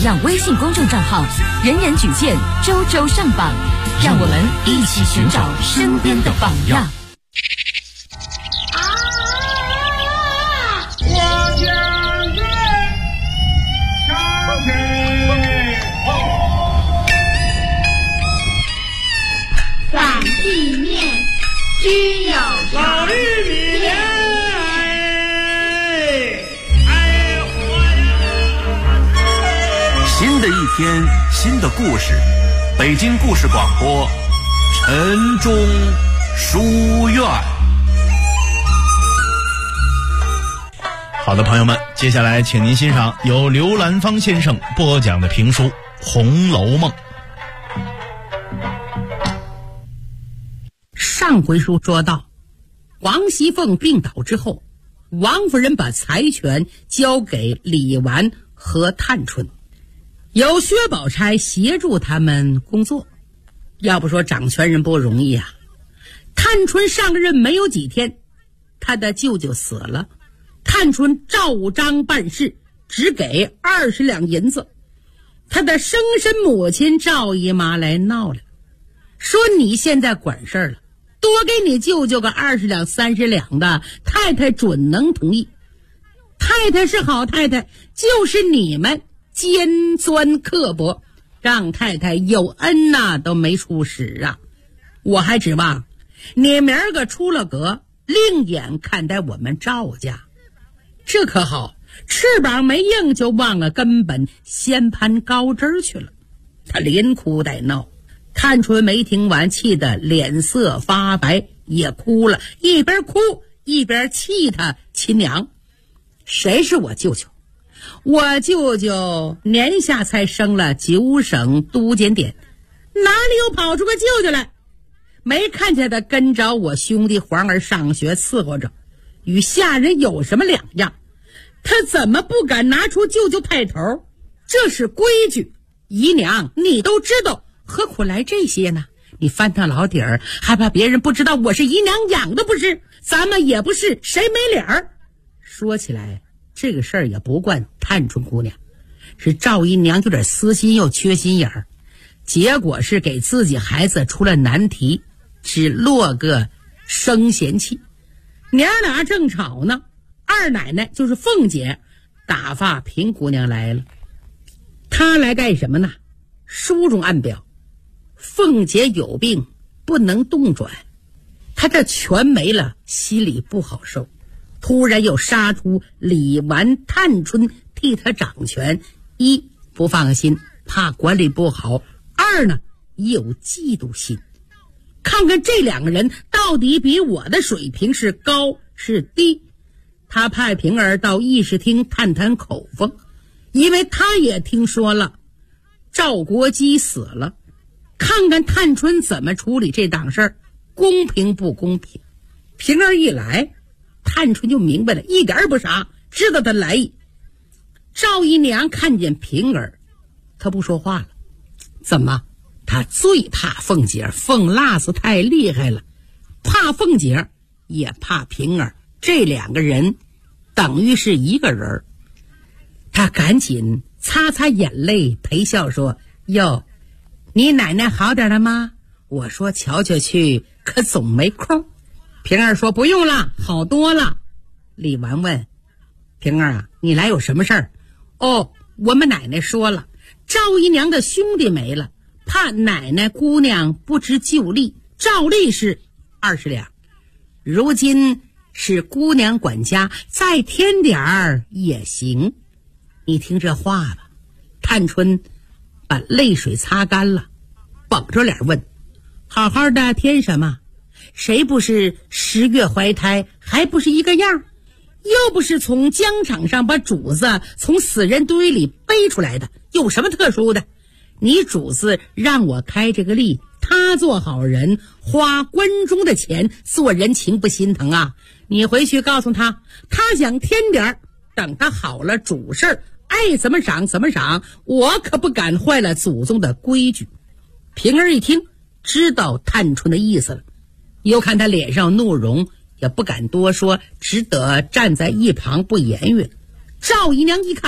样微信公众账号，人人举荐，周周上榜，让我们一起寻找身边的榜样。 反地面需要老玉米莲， 新的一天，新的故事，北京故事广播，晨钟书院。 好的，朋友们，接下来请您欣赏由刘兰芳先生播讲的评书《红楼梦》。 上回书说到，王熙凤病倒之后，王夫人把财权交给李纨和探春，由薛宝钗协助他们工作。要不说掌权人不容易啊。探春上任没有几天，她的舅舅死了，探春照章办事，只给20两银子。她的生身母亲赵姨妈来闹了，说你现在管事儿了，多给你舅舅个20两30两的，太太准能同意。太太是好太太，就是你们尖钻刻薄，让太太有恩呐都没处使啊。我还指望你明儿个出了阁，另眼看待我们赵家。这可好，翅膀没硬就忘了根本，先攀高枝去了。他连哭带闹，探春没听完，气得脸色发白，也哭了，一边哭一边气他亲娘。谁是我舅舅？我舅舅年下才升了9省督检点，哪里又跑出个舅舅来？没看见他跟着我兄弟皇儿上学伺候着，与下人有什么两样？他怎么不敢拿出舅舅派头？这是规矩，姨娘你都知道，何苦来这些呢？你翻腾老底儿，还怕别人不知道我是姨娘养的不是？咱们也不是，谁没脸儿？说起来这个事儿也不怪探春姑娘，是赵姨娘有点私心又缺心眼儿，结果是给自己孩子出了难题，只落个生嫌弃。娘俩正吵呢，二奶奶就是凤姐打发平姑娘来了。她来干什么呢？书中暗表凤姐有病不能动转，她这权没了，心里不好受，突然又杀出李纨探春替她掌权，一不放心，怕管理不好；二呢有嫉妒心，看看这两个人到底比我的水平是高是低。他派平儿到议事厅探探口风，因为他也听说了赵国基死了，看看探春怎么处理这档事儿，公平不公平。平儿一来，探春就明白了，一点儿不傻，知道他来意。赵姨娘看见平儿，她不说话了。怎么？她最怕凤姐，凤辣子太厉害了，怕凤姐也怕平儿，这两个人等于是一个人。她赶紧擦擦眼泪，陪笑说：哟，你奶奶好点了吗？我说瞧瞧去，可总没空。平儿说不用了，好多了。李纨问平儿啊，你来有什么事儿？哦，我们奶奶说了，赵姨娘的兄弟没了，怕奶奶姑娘不知就例，照例是20两，如今是姑娘管家，再添点儿也行。你听这话吧。探春把泪水擦干了，绷着脸问：好好的添什么？谁不是10月怀胎，还不是一个样？又不是从疆场上把主子从死人堆里背出来的，有什么特殊的？你主子让我开这个例，他做好人，花关中的钱做人情，不心疼啊？你回去告诉他，他想添点儿，等他好了主事儿，爱怎么赏怎么赏，我可不敢坏了祖宗的规矩。平儿一听，知道探春的意思了，又看他脸上怒容，也不敢多说，只得站在一旁不言语。赵姨娘一看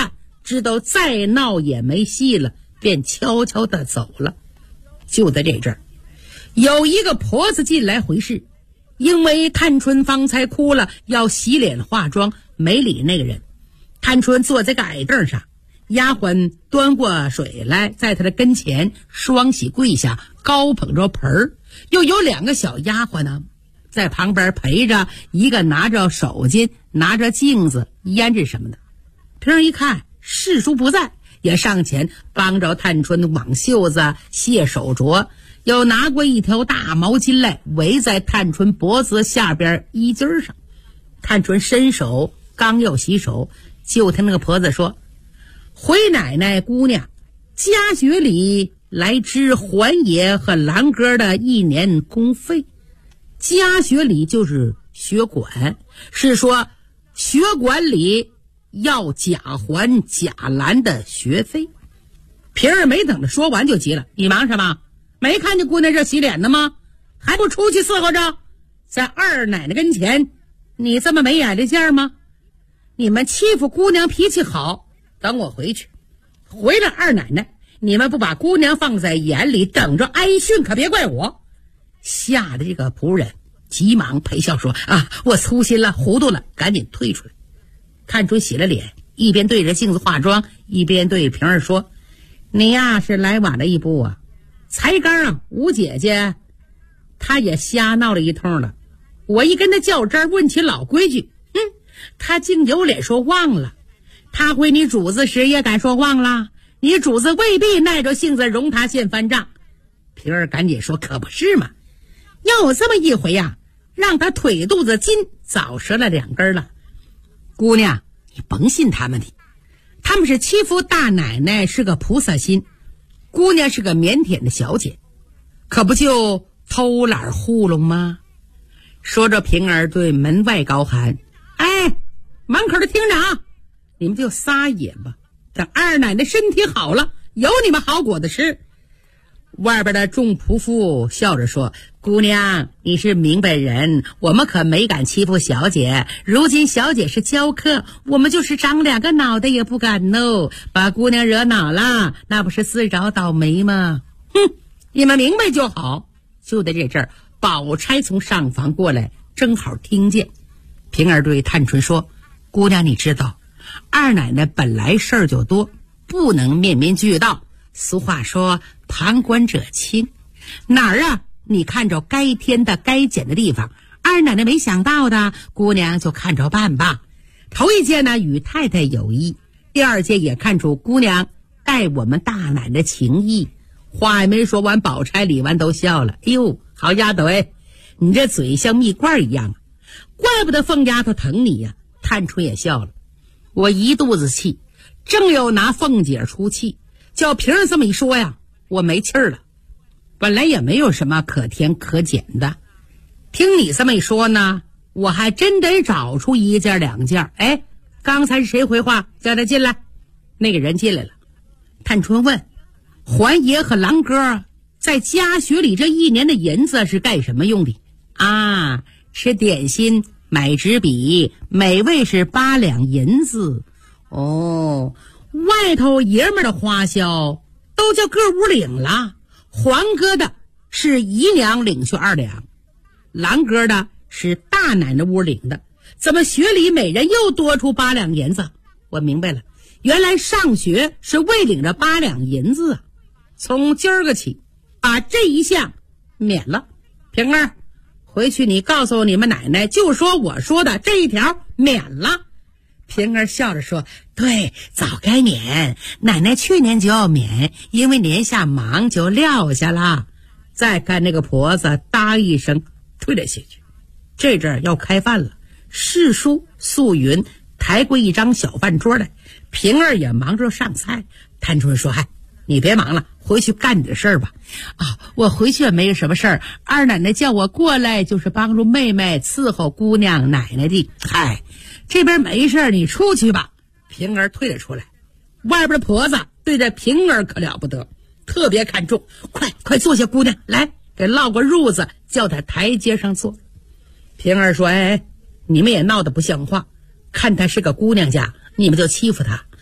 知道再闹也没戏了，便悄悄地走了。就在这阵儿，有一个婆子进来回事，因为探春方才哭了，要洗脸化妆，没理那个人。探春坐在个矮凳上，丫鬟端过水来，在她的跟前双膝跪下，高捧着盆儿，又有2个小丫鬟呢在旁边陪着，一个拿着手巾，拿着镜子、胭脂什么的。平儿一看世叔不在，也上前帮着探春挽袖子、卸手镯，又拿过一条大毛巾来围在探春脖子下边衣襟上。探春伸手刚要洗手，就听那个婆子说：“回奶奶姑娘，家学里来支环爷和兰哥的1年工费。”家学里就是学馆，是说学馆里要贾环、贾兰的学费。平儿没等着说完就急了：“你忙什么？没看见姑娘这洗脸呢吗？还不出去伺候着？在二奶奶跟前，你这么没眼力劲儿吗？你们欺负姑娘脾气好，等我回去。回了二奶奶，你们不把姑娘放在眼里，等着挨训，可别怪我。”吓得这个仆人急忙陪笑说：“啊，我粗心了，糊涂了，赶紧退出来。”探春洗了脸，一边对着镜子化妆，一边对平儿说：“你呀是来晚了一步啊！才刚吴姐姐她也瞎闹了一通了，我一跟她较真，问起老规矩，她竟有脸说忘了。她回你主子时也敢说忘了？你主子未必耐着性子容她现翻账。”平儿赶紧说：“可不是嘛，要有这么一回呀，让她腿肚子筋早折了2根了。姑娘，你甭信他们的，他们是欺负大奶奶是个菩萨心，姑娘是个腼腆的小姐，可不就偷懒糊弄吗？”说着，平儿对门外高喊：“哎，门口的厅长，你们就撒野吧，等二奶奶身体好了，有你们好果子吃。”外边的众仆妇笑着说：“姑娘，你是明白人，我们可没敢欺负小姐。如今小姐是娇客，我们就是长2个脑袋也不敢喏。把姑娘惹恼了，那不是自找倒霉吗？你们明白就好。”就在这阵儿，宝钗从上房过来，正好听见。平儿对探春说：“姑娘，你知道，二奶奶本来事儿就多，不能面面俱到。俗话说旁观者清，哪儿啊你看着该添的该减的地方，二奶奶没想到的，姑娘就看着办吧。头一件呢与太太有意，第2件也看出姑娘待我们大奶奶情意。”话也没说完，宝钗、李纨都笑了：“哎呦，好丫头哎，你这嘴像蜜罐一样啊，怪不得凤丫头疼你呀。”探春也笑了：“我一肚子气，正要拿凤姐出气，叫平儿这么一说呀，我没气儿了。本来也没有什么可添可减的，听你这么一说呢，我还真得找出1件2件。哎，刚才是谁回话？叫他进来。”那个人进来了。探春问：“环爷和兰哥在家学里这1年的银子是干什么用的？”“啊，吃点心，买纸笔，每位是8两银子。”“哦，外头爷们的花销都叫各屋领了，环哥的是姨娘领去2两，兰哥的是大奶奶屋领的，怎么学里每人又多出8两银子？我明白了，原来上学是为领着8两银子啊！从今儿个起，把这一项免了。平儿，回去你告诉你们奶奶，就说我说的这一条免了。”平儿笑着说：“对，早该免，奶奶去年就要免，因为年下忙就撂下了。”再看那个婆子答一声退了下去。这阵儿要开饭了，世叔、素云抬过一张小饭桌来，平儿也忙着上菜。探春说：“嗨，你别忙了，回去干你的事儿吧。”“啊，我回去也没有什么事儿，二奶奶叫我过来就是帮助妹妹伺候姑娘奶奶的。嗨，这边没事，你出去吧。”平儿退了出来。外边的婆子对着平儿可了不得，特别看重。快坐下，姑娘，来给烙个褥子，叫她台阶上坐。平儿说：“哎，你们也闹得不像话，看她是个姑娘家，你们就欺负她。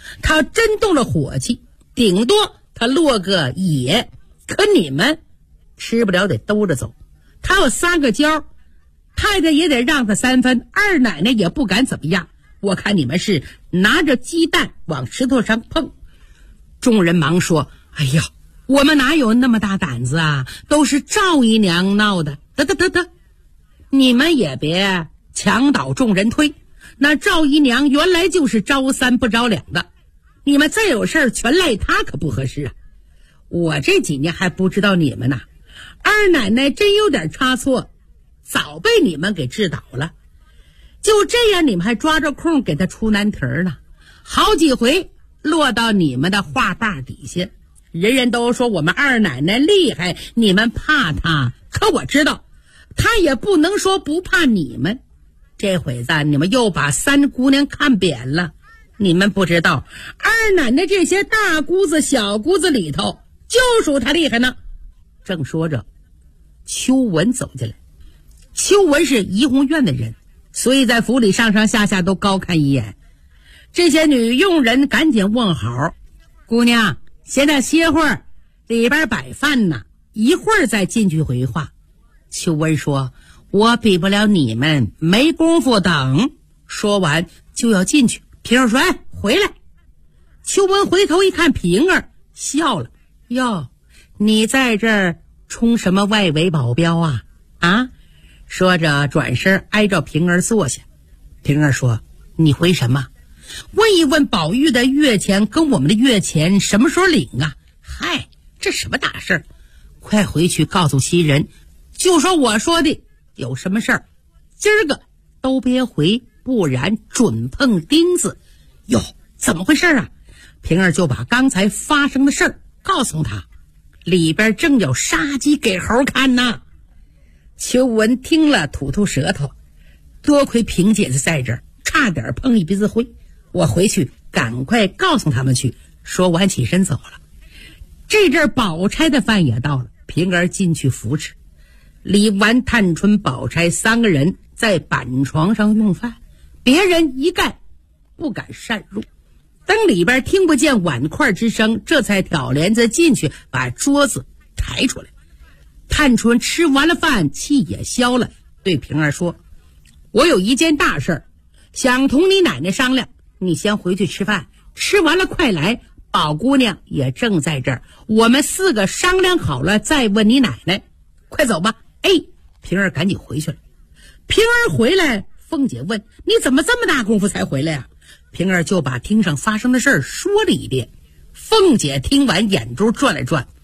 他真动了火气，顶多他落个野，可你们吃不了得兜着走。他有3个交，太太也得让他3分，二奶奶也不敢怎么样。我看你们是拿着鸡蛋往石头上碰。众人忙说：哎呀，我们哪有那么大胆子啊，都是赵姨娘闹的。得，你们也别墙倒众人推，那赵姨娘原来就是招3不招2的，你们再有事儿全赖她可不合适啊。我这几年还不知道你们呢，二奶奶真有点差错，早被你们给治倒了。就这样你们还抓着空给她出难题呢，好几回落到你们的画把底下。人人都说我们二奶奶厉害，你们怕她，可我知道她也不能说不怕你们。这回子你们又把3姑娘看扁了，你们不知道二奶奶这些大姑子小姑子里头就属她厉害呢。正说着，秋文走进来。秋文是怡红院的人，所以在府里上上下下都高看一眼。这些女佣人赶紧问好：姑娘，现在歇会儿，里边摆饭呢，一会儿再进去回话。秋文说：我比不了你们，没工夫等。说完就要进去。平儿说：哎，回来。秋文回头一看平儿，笑了：哟，你在这儿充什么外围保镖啊？啊？说着转身挨着平儿坐下。平儿说：你回什么？问一问宝玉的月钱跟我们的月钱什么时候领啊？嗨，这什么大事儿？快回去告诉袭人，就说我说的，有什么事儿今儿个都别回，不然准碰钉子。哟，怎么回事啊？平儿就把刚才发生的事儿告诉他，里边正有杀鸡给猴看呢。秋文听了吐吐舌头，多亏平姐姐在这儿，差点碰一鼻子灰。我回去赶快告诉他们去。说完起身走了。这阵宝钗的饭也到了，平儿进去扶持。李纨、探春、宝钗3个人在板床上用饭，别人一概不敢擅入。等里边听不见碗筷之声，这才挑帘子进去，把桌子抬出来。探春吃完了饭，气也消了，对平儿说：我有一件大事想同你奶奶商量，你先回去吃饭，吃完了快来，宝姑娘也正在这儿，我们4个商量好了再问你奶奶。快走吧。哎，平儿赶紧回去了。平儿回来，凤姐问：你怎么这么大功夫才回来啊？平儿就把厅上发生的事儿说了一遍。凤姐听完眼珠转了转，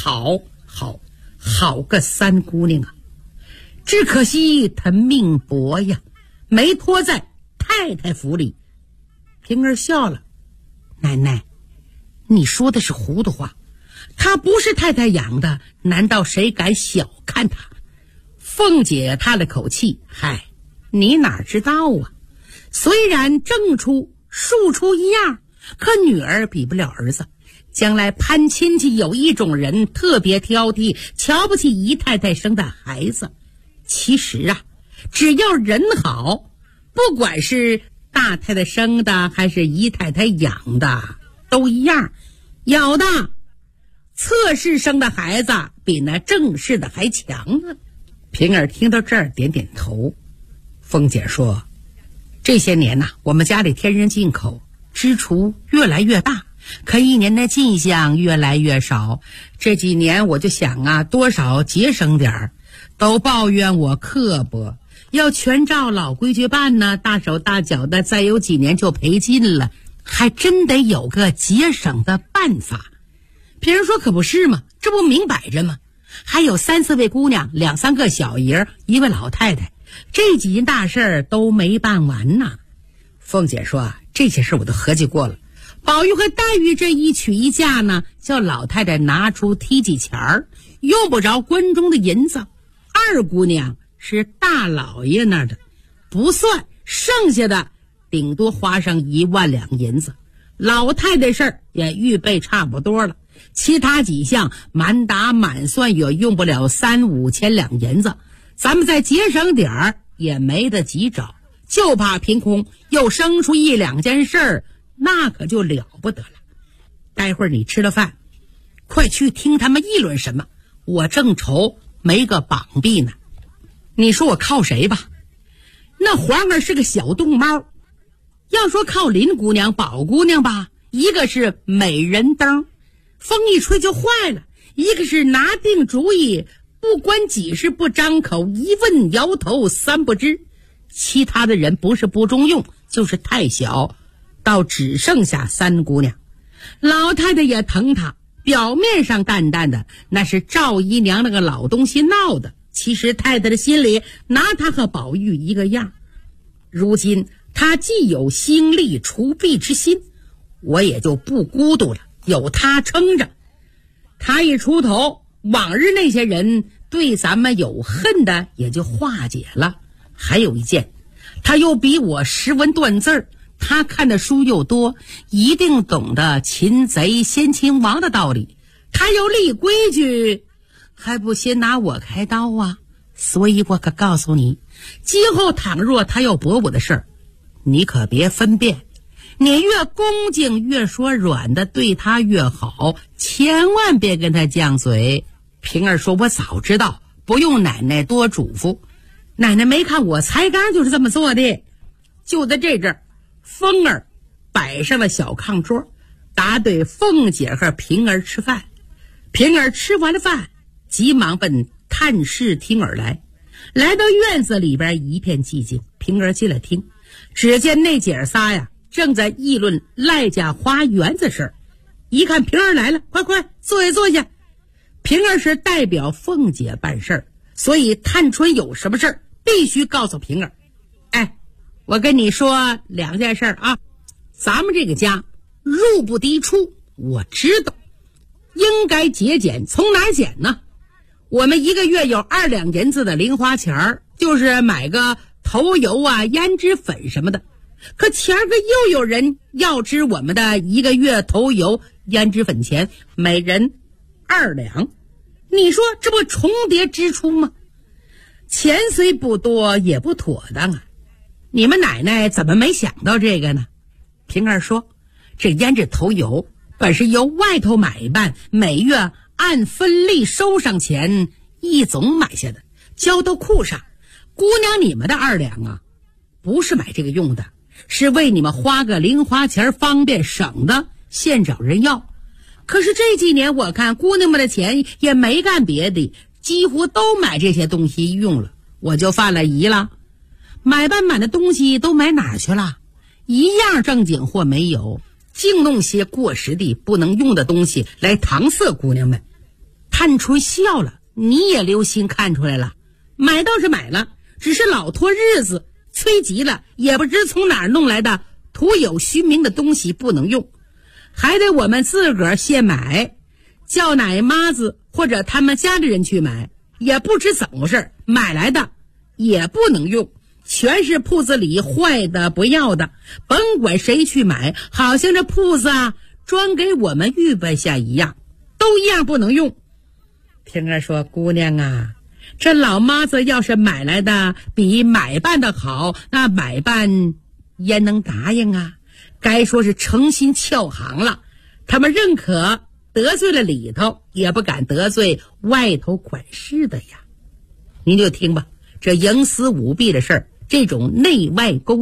好个3姑娘啊，只可惜她命薄呀，没托在太太府里。平儿笑了：奶奶，你说的是糊涂话，她不是太太养的，难道谁敢小看她？凤姐叹了口气：嗨，你哪知道啊，虽然正出庶出一样，可女儿比不了儿子。将来攀亲戚有一种人特别挑剔，瞧不起姨太太生的孩子。其实啊，只要人好，不管是大太太生的还是姨太太养的都一样，有的侧室生的孩子比那正室的还强呢。平儿听到这儿点点头。凤姐说：这些年呐，我们家里添人进口，支出越来越大，可一年的进项越来越少。这几年我就想啊，多少节省点儿，都抱怨我刻薄，要全照老规矩办呢，大手大脚的，再有几年就赔尽了，还真得有个节省的办法。平儿说：可不是嘛，这不明摆着吗？还有3、4位姑娘，2、3个小爷，一位老太太，这几件大事都没办完呢。凤姐说：这些事我都合计过了，宝玉和黛玉这一娶一嫁呢，叫老太太拿出梯几钱儿，用不着关中的银子。2姑娘是大老爷那儿的，不算，剩下的顶多花上1万两银子。老太太事儿也预备差不多了，其他几项满打满算也用不了3、5千两银子，咱们再节省点儿也没得及找，就怕凭空又生出1、2件事儿， 那可就了不得了。待会儿你吃了饭，快去听他们议论什么，我正愁没个膀臂呢。你说我靠谁吧？那皇儿是个小冻猫，要说靠林姑娘、宝姑娘吧，一个是美人灯，风一吹就坏了；一个是拿定主意，不管几时不张口，一问摇头三不知。其他的人不是不中用，就是太小，倒只剩下三姑娘。老太太也疼她，表面上淡淡的，那是赵姨娘那个老东西闹的，其实太太的心里拿她和宝玉一个样。如今她既有兴利除弊之心，我也就不孤独了，有她撑着。她一出头，往日那些人对咱们有恨的也就化解了。还有一件，她又比我识文断字儿，他看的书又多，一定懂得擒贼先擒王的道理。他要立规矩，还不先拿我开刀啊？所以我可告诉你，今后倘若他要驳我的事儿，你可别分辨，你越恭敬越说软的，对他越好，千万别跟他犟嘴。平儿说，我早知道，不用奶奶多嘱咐，奶奶没看我才刚就是这么做的。就在这阵儿，凤儿摆上了小炕桌，打对凤姐和平儿吃饭。平儿吃完了饭，急忙奔探视厅而来。来到院子里边，一片寂静。平儿进了厅，只见那姐儿仨呀正在议论赖家花园子事儿。一看平儿来了，快快坐下坐下。平儿是代表凤姐办事儿，所以探春有什么事儿必须告诉平儿。哎，我跟你说两件事啊，咱们这个家入不低出，我知道应该节俭，从哪儿减呢？我们一个月有2两银子的零花钱儿，就是买个头油啊、胭脂粉什么的。可前儿个又有人要支我们的一个月头油、胭脂粉钱，每人2两。你说这不重叠支出吗？钱虽不多，也不妥当啊。你们奶奶怎么没想到这个呢？平儿说，这胭脂头油本是由外头买一半，每月按分例收上钱，一总买下的，交到库上。姑娘，你们的2两啊，不是买这个用的，是为你们花个零花钱方便省的，现找人要。可是这几年我看姑娘们的钱也没干别的，几乎都买这些东西用了，我就犯了疑了。买半满的东西都买哪儿去了？一样正经货没有，净弄些过时的不能用的东西来搪塞姑娘们。探春笑了，你也留心看出来了，买倒是买了，只是老拖日子，催急了，也不知从哪儿弄来的徒有虚名的东西不能用，还得我们自个儿现买，叫奶妈子或者他们家里人去买，也不知怎么回事，买来的也不能用，全是铺子里坏的不要的，甭管谁去买，好像这铺子啊专给我们预备下一样，都一样不能用。平儿说，姑娘啊，这老妈子要是买来的比买办的好，那买办焉能答应啊？该说是诚心翘行了，他们认可得罪了里头，也不敢得罪外头管事的呀。您就听吧，这营私舞弊的事儿，这种内外勾